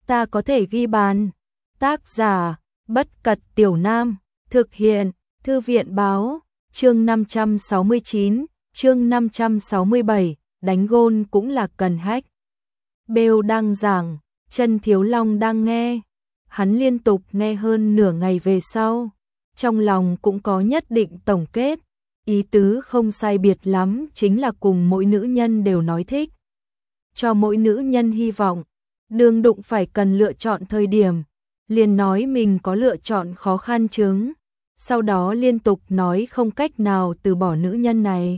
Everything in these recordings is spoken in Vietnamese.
ta có thể ghi bàn. Tác giả, Bất Cật Tiểu Nam, thực hiện, Thư viện báo, chương 569, chương 567, đánh gôn cũng là cần hack. Bale đang giảng, Chân Thiếu Long đang nghe. Hắn liên tục nghe hơn nửa ngày về sau, trong lòng cũng có nhất định tổng kết, ý tứ không sai biệt lắm, chính là cùng mỗi nữ nhân đều nói thích. Cho mỗi nữ nhân hy vọng, đương đụng phải cần lựa chọn thời điểm, liền nói mình có lựa chọn khó khăn chứng, sau đó liên tục nói không cách nào từ bỏ nữ nhân này.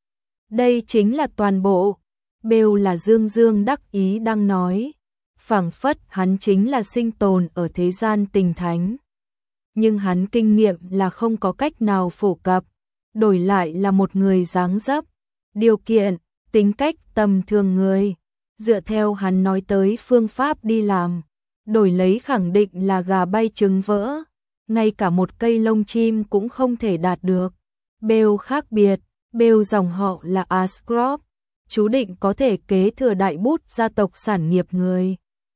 Đây chính là toàn bộ. Bale là dương dương đắc ý đang nói, phảng phất hắn chính là sinh tồn ở thế gian tình thánh. Nhưng hắn kinh nghiệm là không có cách nào phổ cập, đổi lại là một người dáng dấp, điều kiện, tính cách tầm thường người, dựa theo hắn nói tới phương pháp đi làm, đổi lấy khẳng định là gà bay trứng vỡ, ngay cả một cây lông chim cũng không thể đạt được. Bale khác biệt, Bale dòng họ là Ascroft, chú định có thể kế thừa đại bút gia tộc sản nghiệp người.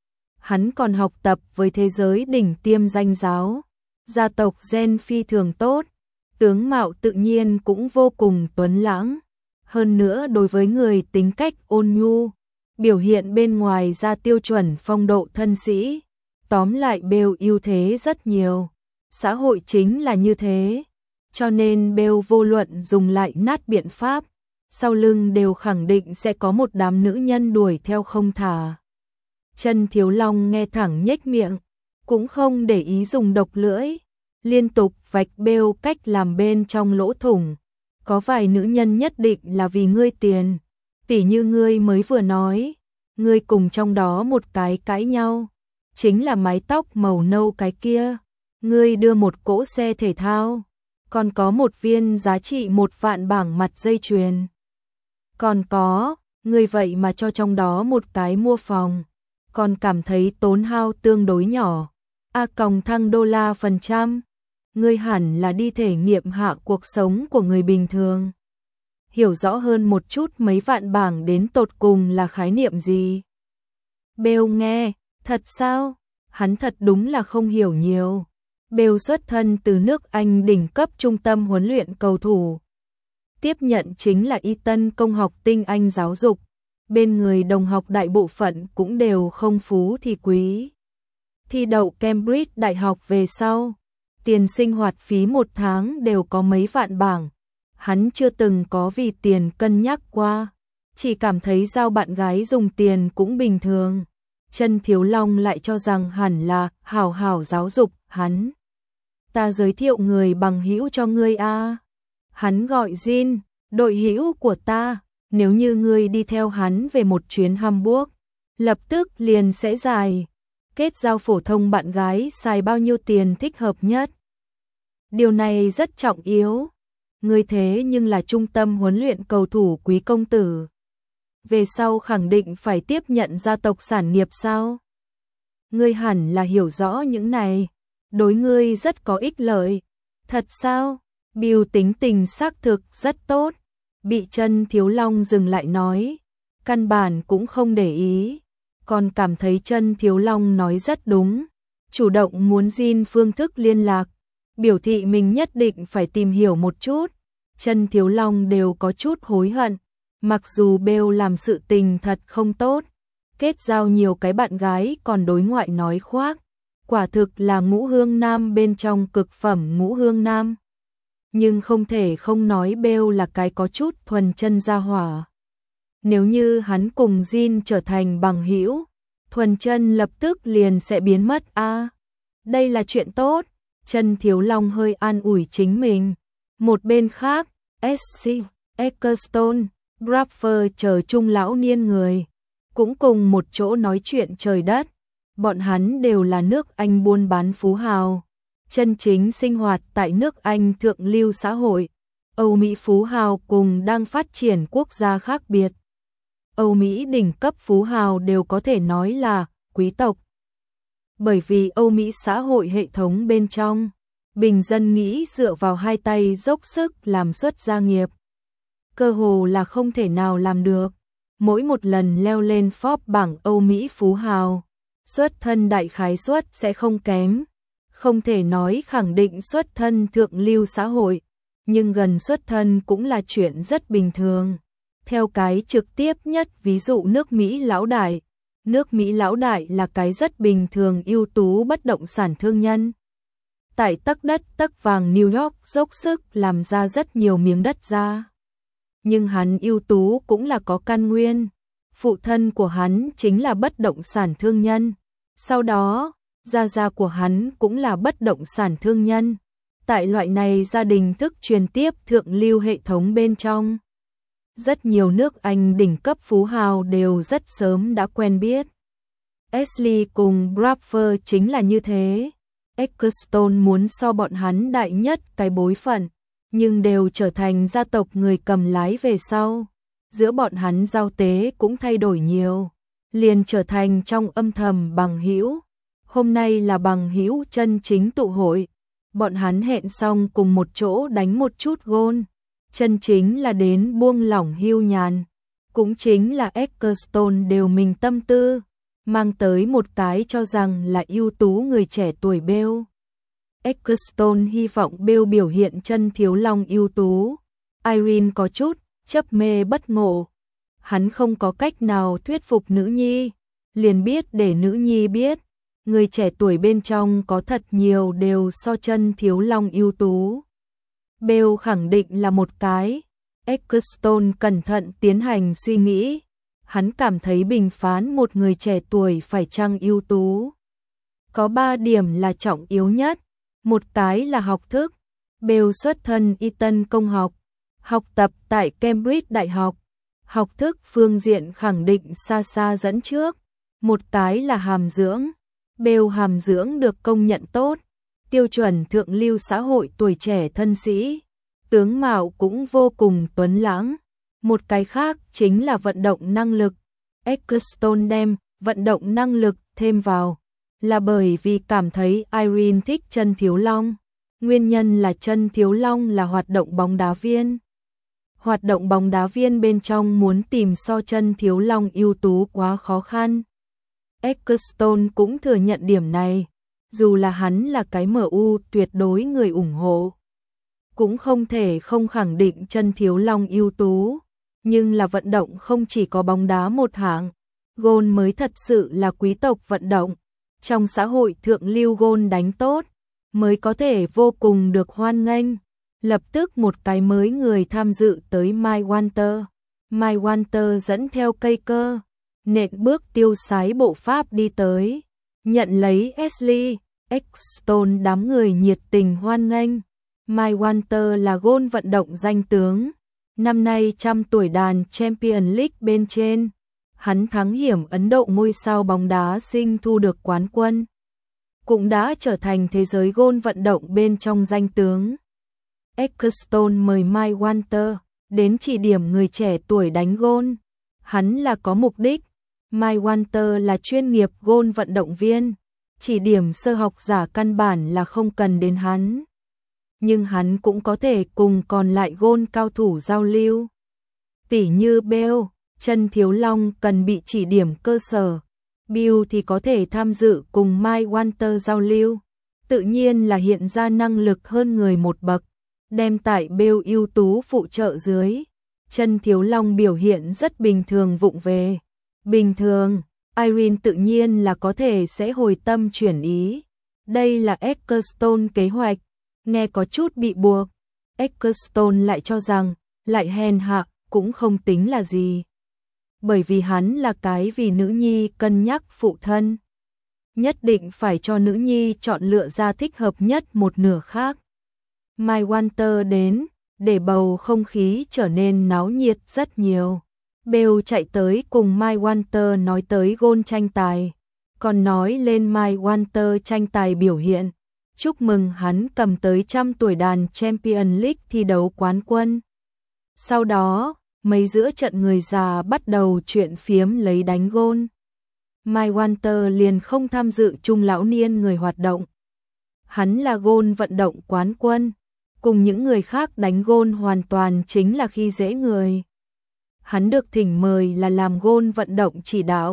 Hắn còn học tập với thế giới đỉnh tiêm danh giáo, gia tộc gen phi thường tốt, tướng mạo tự nhiên cũng vô cùng tuấn lãng. Hơn nữa đối với người tính cách ôn nhu, biểu hiện bên ngoài ra tiêu chuẩn phong độ thân sĩ. Tóm lại Bale ưu thế rất nhiều, xã hội chính là như thế, cho nên Bale vô luận dùng lại nát biện pháp, sau lưng đều khẳng định sẽ có một đám nữ nhân đuổi theo không thả. Chân Thiếu Long nghe thẳng nhếch miệng, cũng không để ý dùng độc lưỡi, liên tục vạch Bale cách làm bên trong lỗ thủng. Có vài nữ nhân nhất định là vì ngươi tiền, tỉ như ngươi mới vừa nói, ngươi cùng trong đó một cái cãi nhau, chính là mái tóc màu nâu cái kia, ngươi đưa một cỗ xe thể thao, còn có một viên giá trị 1 vạn bảng mặt dây chuyền. Còn có, ngươi vậy mà cho trong đó một cái mua phòng, còn cảm thấy tốn hao tương đối nhỏ, còng thăng $%, ngươi hẳn là đi thể nghiệm hạ cuộc sống của người bình thường. Hiểu rõ hơn một chút mấy vạn bảng đến tột cùng là khái niệm gì. Bale nghe, thật sao? Hắn thật đúng là không hiểu nhiều. Bale xuất thân từ nước Anh đỉnh cấp trung tâm huấn luyện cầu thủ. Tiếp nhận chính là Eton công học tinh Anh giáo dục. Bên người đồng học đại bộ phận cũng đều không phú thì quý. Thi đậu Cambridge đại học về sau, tiền sinh hoạt phí 1 tháng đều có mấy vạn bảng. Hắn chưa từng có vì tiền cân nhắc qua, chỉ cảm thấy giao bạn gái dùng tiền cũng bình thường. Chân Thiếu Long lại cho rằng hẳn là hảo hảo giáo dục hắn. Ta giới thiệu người bằng hữu cho ngươi a. Hắn gọi Jin, đội hữu của ta, nếu như ngươi đi theo hắn về một chuyến Hamburg, lập tức liền sẽ giải. Kết giao phổ thông bạn gái xài bao nhiêu tiền thích hợp nhất. Điều này rất trọng yếu. Ngươi thế nhưng là trung tâm huấn luyện cầu thủ quý công tử. Về sau khẳng định phải tiếp nhận gia tộc sản nghiệp sao? Ngươi hẳn là hiểu rõ những này, đối ngươi rất có ích lợi. Thật sao? Bill tính tình xác thực rất tốt. Bị Chân Thiếu Long dừng lại nói, căn bản cũng không để ý, còn cảm thấy Chân Thiếu Long nói rất đúng, chủ động muốn xin phương thức liên lạc, biểu thị mình nhất định phải tìm hiểu một chút. Chân Thiếu Long đều có chút hối hận, mặc dù Bale làm sự tình thật không tốt, kết giao nhiều cái bạn gái còn đối ngoại nói khoác, quả thực là ngũ hương nam bên trong cực phẩm ngũ hương nam. Nhưng không thể không nói Bale là cái có chút thuần chân gia hỏa. Nếu như hắn cùng Jin trở thành bằng hữu, thuần chân lập tức liền sẽ biến mất a. Đây là chuyện tốt. Chân Thiếu Long hơi an ủi chính mình. Một bên khác, SC, Ecclestone, Bradford chờ trung lão niên người, cũng cùng một chỗ nói chuyện trời đất. Bọn hắn đều là nước Anh buôn bán phú hào, chân chính sinh hoạt tại nước Anh thượng lưu xã hội. Âu Mỹ phú hào cùng đang phát triển quốc gia khác biệt. Âu Mỹ đỉnh cấp phú hào đều có thể nói là quý tộc. Bởi vì Âu Mỹ xã hội hệ thống bên trong, bình dân nghĩ dựa vào hai tay dốc sức làm xuất gia nghiệp, cơ hồ là không thể nào làm được. Mỗi một lần leo lên Forbes bảng Âu Mỹ phú hào, xuất thân đại khái suất sẽ không kém. Không thể nói khẳng định xuất thân thượng lưu xã hội, nhưng gần xuất thân cũng là chuyện rất bình thường. Theo cái trực tiếp nhất ví dụ nước Mỹ lão đại. Nước Mỹ lão đại là cái rất bình thường ưu tú bất động sản thương nhân. Tại tấc đất tấc vàng New York dốc sức làm ra rất nhiều miếng đất ra. Nhưng hắn ưu tú cũng là có căn nguyên. Phụ thân của hắn chính là bất động sản thương nhân. Sau đó, gia của hắn cũng là bất động sản thương nhân. Tại loại này gia đình thức truyền tiếp thượng lưu hệ thống bên trong. Rất nhiều nước Anh đỉnh cấp phú hào đều rất sớm đã quen biết. Ashley cùng Bradford chính là như thế. Ecclestone muốn so bọn hắn đại nhất cái bối phận, nhưng đều trở thành gia tộc người cầm lái về sau. Giữa bọn hắn giao tế cũng thay đổi nhiều, liền trở thành trong âm thầm bằng hữu. Hôm nay là bằng hữu chân chính tụ hội, bọn hắn hẹn xong cùng một chỗ đánh một chút golf. Chân chính là đến buông lỏng hưu nhàn, cũng chính là Ecclestone đều mình tâm tư, mang tới một cái cho rằng là ưu tú người trẻ tuổi Bill. Ecclestone hy vọng Bill biểu hiện chân thiếu long ưu tú. Irene có chút chấp mê bất ngộ. Hắn không có cách nào thuyết phục nữ nhi, liền biết để nữ nhi biết, người trẻ tuổi bên trong có thật nhiều đều so chân thiếu long ưu tú. Bill khẳng định là một cái. Ecclestone cẩn thận tiến hành suy nghĩ. Hắn cảm thấy bình phán một người trẻ tuổi phải chăng ưu tú. Có 3 điểm là trọng yếu nhất. Một cái là học thức. Bill xuất thân Eton công học, học tập tại Cambridge Đại học. Học thức phương diện khẳng định xa xa dẫn trước. Một cái là hàm dưỡng. Bill hàm dưỡng được công nhận tốt. Tiêu chuẩn thượng lưu xã hội tuổi trẻ thân sĩ. Tướng mạo cũng vô cùng tuấn lãng. Một cái khác chính là vận động năng lực. Ecclestone đem vận động năng lực thêm vào là bởi vì cảm thấy Irene thích chân thiếu long. Nguyên nhân là chân thiếu long là hoạt động bóng đá viên. Hoạt động bóng đá viên bên trong muốn tìm so chân thiếu long ưu tú quá khó khăn. Ecclestone cũng thừa nhận điểm này, dù là hắn là cái MU tuyệt đối người ủng hộ. Cũng không thể không khẳng định chân thiếu long ưu tú, nhưng là vận động không chỉ có bóng đá một hạng, golf mới thật sự là quý tộc vận động. Trong xã hội thượng lưu golf đánh tốt, mới có thể vô cùng được hoan nghênh. Lập tức một cái mới người tham dự tới Mike Walter. Mike Walter dẫn theo cây cơ, nện bước tiêu sái bộ pháp đi tới, nhận lấy Ashley, Ecclestone đám người nhiệt tình hoan nghênh. Mike Walter là golf vận động danh tướng, năm nay 100 tuổi đàn Champions League bên trên, hắn thắng hiểm Ấn Độ ngôi sao bóng đá sinh thu được quán quân, cũng đã trở thành thế giới golf vận động bên trong danh tướng. Ecclestone mời Mike Walter đến chỉ điểm người trẻ tuổi đánh golf. Hắn là có mục đích. Mike Walter là chuyên nghiệp golf vận động viên, chỉ điểm sơ học giả căn bản là không cần đến hắn. Nhưng hắn cũng có thể cùng còn lại golf cao thủ giao lưu. Tỉ như Bill, chân thiếu long cần bị chỉ điểm cơ sở. Bill thì có thể tham dự cùng Mike Walter giao lưu. Tự nhiên là hiện ra năng lực hơn người một bậc. Đem tại Bill ưu tú phụ trợ dưới. Chân thiếu long biểu hiện rất bình thường vụng về. Bình thường, Irene tự nhiên là có thể sẽ hồi tâm chuyển ý. Đây là Ecclestone kế hoạch. Nghe có chút bị buộc. Ecclestone lại cho rằng, lại hèn hạ, cũng không tính là gì. Bởi vì hắn là cái vì nữ nhi cân nhắc phụ thân. Nhất định phải cho nữ nhi chọn lựa ra thích hợp nhất một nửa khác. Mike Walter đến, để bầu không khí trở nên náo nhiệt rất nhiều. Bill chạy tới cùng Mike Walter nói tới golf tranh tài, còn nói lên Mike Walter tranh tài biểu hiện. Chúc mừng hắn cầm tới 100 tuổi đàn Champions League thi đấu quán quân. Sau đó, mấy giữa trận người già bắt đầu chuyện phiếm lấy đánh golf. Mike Walter liền không tham dự chung lão niên người hoạt động. Hắn là golf vận động quán quân, cùng những người khác đánh golf hoàn toàn chính là khi dễ người. Hắn được thỉnh mời là làm golf vận động chỉ đạo,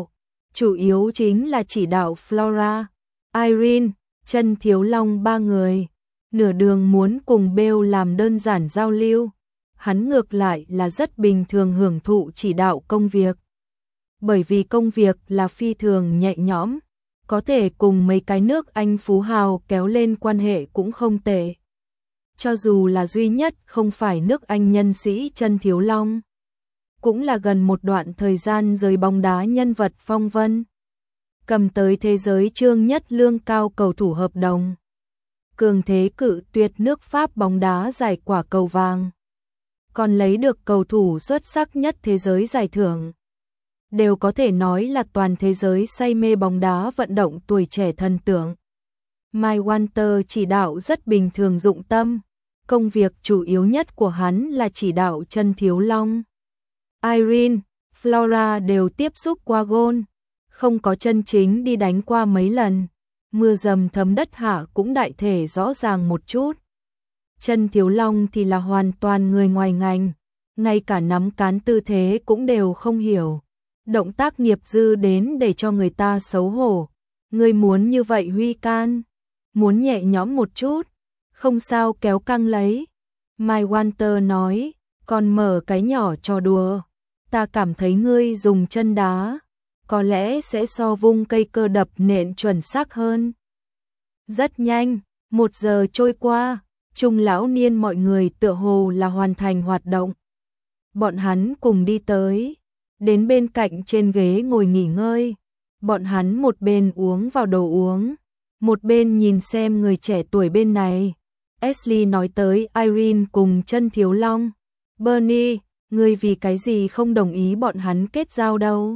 chủ yếu chính là chỉ đạo Flora, Irene, Chân Thiếu Long ba người. Nửa đường muốn cùng Bale làm đơn giản giao lưu, hắn ngược lại là rất bình thường hưởng thụ chỉ đạo công việc. Bởi vì công việc là phi thường nhẹ nhõm, có thể cùng mấy cái nước Anh phú hào kéo lên quan hệ cũng không tệ. Cho dù là duy nhất không phải nước Anh nhân sĩ Chân Thiếu Long, cũng là gần một đoạn thời gian giới bóng đá nhân vật phong vân. Cầm tới thế giới trương nhất lương cao cầu thủ hợp đồng. Cường thế cự tuyệt nước Pháp bóng đá giải quả cầu vàng. Còn lấy được cầu thủ xuất sắc nhất thế giới giải thưởng. Đều có thể nói là toàn thế giới say mê bóng đá vận động tuổi trẻ thần tượng. Mike Walter chỉ đạo rất bình thường dụng tâm. Công việc chủ yếu nhất của hắn là chỉ đạo Chân Thiếu Long. Irene, Flora đều tiếp xúc qua gôn, không có chân chính đi đánh qua mấy lần. Mưa dầm thấm đất hạ cũng đại thể rõ ràng một chút. Chân Thiếu Long thì là hoàn toàn người ngoài ngành, ngay cả nắm cán tư thế cũng đều không hiểu. Động tác nghiệp dư đến để cho người ta xấu hổ. Người muốn như vậy Huy can, muốn nhẹ nhõm một chút, không sao kéo căng lấy. Mike Walter nói, còn mở cái nhỏ trò đùa. Ta cảm thấy ngươi dùng chân đá, có lẽ sẽ so vung cây cơ đập nện chuẩn xác hơn. Rất nhanh, 1 giờ trôi qua, Trung lão niên mọi người tựa hồ là hoàn thành hoạt động. Bọn hắn cùng đi tới, đến bên cạnh trên ghế ngồi nghỉ ngơi. Bọn hắn một bên uống vào đồ uống, một bên nhìn xem người trẻ tuổi bên này. Ashley nói tới Irene cùng Chân Thiếu Long. Bernie, ngươi vì cái gì không đồng ý bọn hắn kết giao đâu?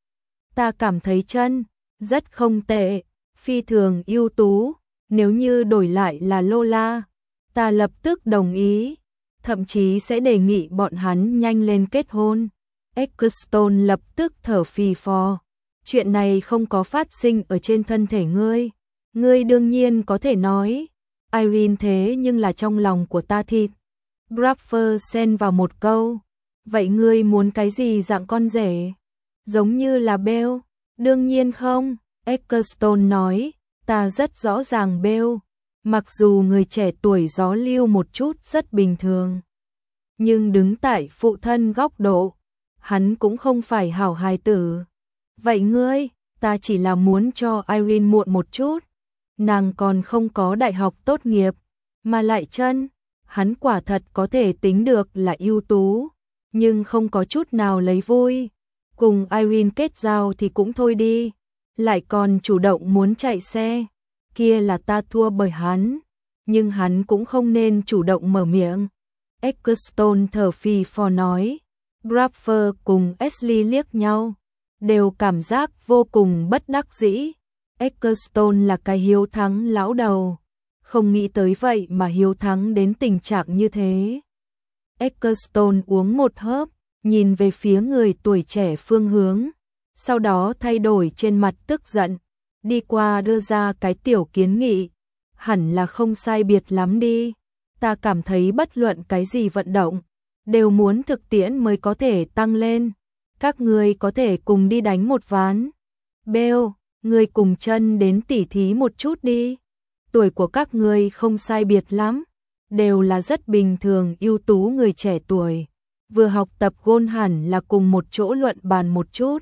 Ta cảm thấy Chân rất không tệ, phi thường ưu tú. Nếu như đổi lại là Lola, ta lập tức đồng ý, thậm chí sẽ đề nghị bọn hắn nhanh lên kết hôn. Ecclestone lập tức thở phì phò. Chuyện này không có phát sinh ở trên thân thể ngươi. Ngươi đương nhiên có thể nói. Irene thế nhưng là trong lòng của ta thịt. Bradford xen vào một câu. Vậy ngươi muốn cái gì dạng con rể? Giống như là Bale? Đương nhiên không. Ecclestone nói. Ta rất rõ ràng Bale. Mặc dù người trẻ tuổi gió lưu một chút rất bình thường. Nhưng đứng tại phụ thân góc độ, hắn cũng không phải hảo hài tử. Vậy ngươi, ta chỉ là muốn cho Irene muộn một chút. Nàng còn không có đại học tốt nghiệp, mà lại Chân, hắn quả thật có thể tính được là ưu tú, nhưng không có chút nào lấy vui. Cùng Irene kết giao thì cũng thôi đi, lại còn chủ động muốn chạy xe, kia là ta thua bởi hắn, nhưng hắn cũng không nên chủ động mở miệng. Ecclestone thở phì phò nói. Bradford cùng Ashley liếc nhau, đều cảm giác vô cùng bất đắc dĩ. Ecclestone là cái hiếu thắng lão đầu, không nghĩ tới vậy mà hiếu thắng đến tình trạng như thế. Ecclestone uống một hớp, nhìn về phía người tuổi trẻ phương hướng, sau đó thay đổi trên mặt tức giận, đi qua đưa ra cái tiểu kiến nghị. Hẳn là không sai biệt lắm đi, ta cảm thấy bất luận cái gì vận động đều muốn thực tiễn mới có thể tăng lên. Các người có thể cùng đi đánh một ván. Bale, người cùng Chân đến tỉ thí một chút đi. Tuổi của các người không sai biệt lắm, đều là rất bình thường ưu tú người trẻ tuổi. Vừa học tập gôn hẳn là cùng một chỗ luận bàn một chút.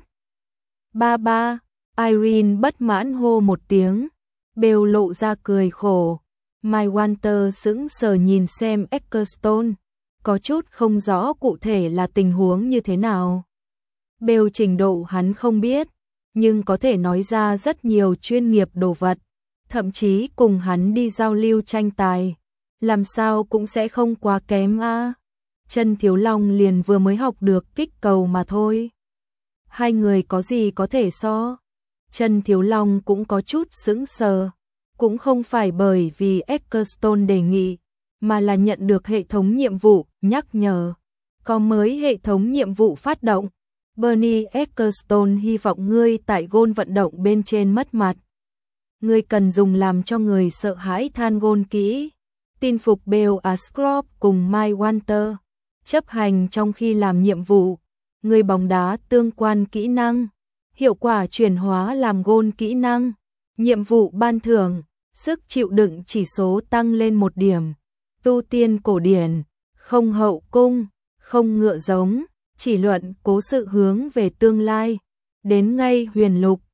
Ba, Irene bất mãn hô một tiếng. Bale lộ ra cười khổ. Mike Walter sững sờ nhìn xem Ecclestone, có chút không rõ cụ thể là tình huống như thế nào. Bale trình độ hắn không biết, nhưng có thể nói ra rất nhiều chuyên nghiệp đồ vật, thậm chí cùng hắn đi giao lưu tranh tài, làm sao cũng sẽ không quá kém a. Chân Thiếu Long liền vừa mới học được kích cầu mà thôi. Hai người có gì có thể so? Chân Thiếu Long cũng có chút sững sờ, cũng không phải bởi vì Ecclestone đề nghị, mà là nhận được hệ thống nhiệm vụ nhắc nhở. Có mới hệ thống nhiệm vụ phát động. Bernie Ecclestone hy vọng ngươi tại gôn vận động bên trên mất mặt. Ngươi cần dùng làm cho người sợ hãi than gôn kỹ. Tin phục Bill Ashcroft cùng Mike Walter. Chấp hành trong khi làm nhiệm vụ. Người bóng đá tương quan kỹ năng. Hiệu quả chuyển hóa làm gôn kỹ năng. Nhiệm vụ ban thưởng, sức chịu đựng chỉ số tăng lên 1 điểm. Tu tiên cổ điển, không hậu cung, không ngựa giống, chỉ luận cố sự hướng về tương lai. Đến ngay huyền lục,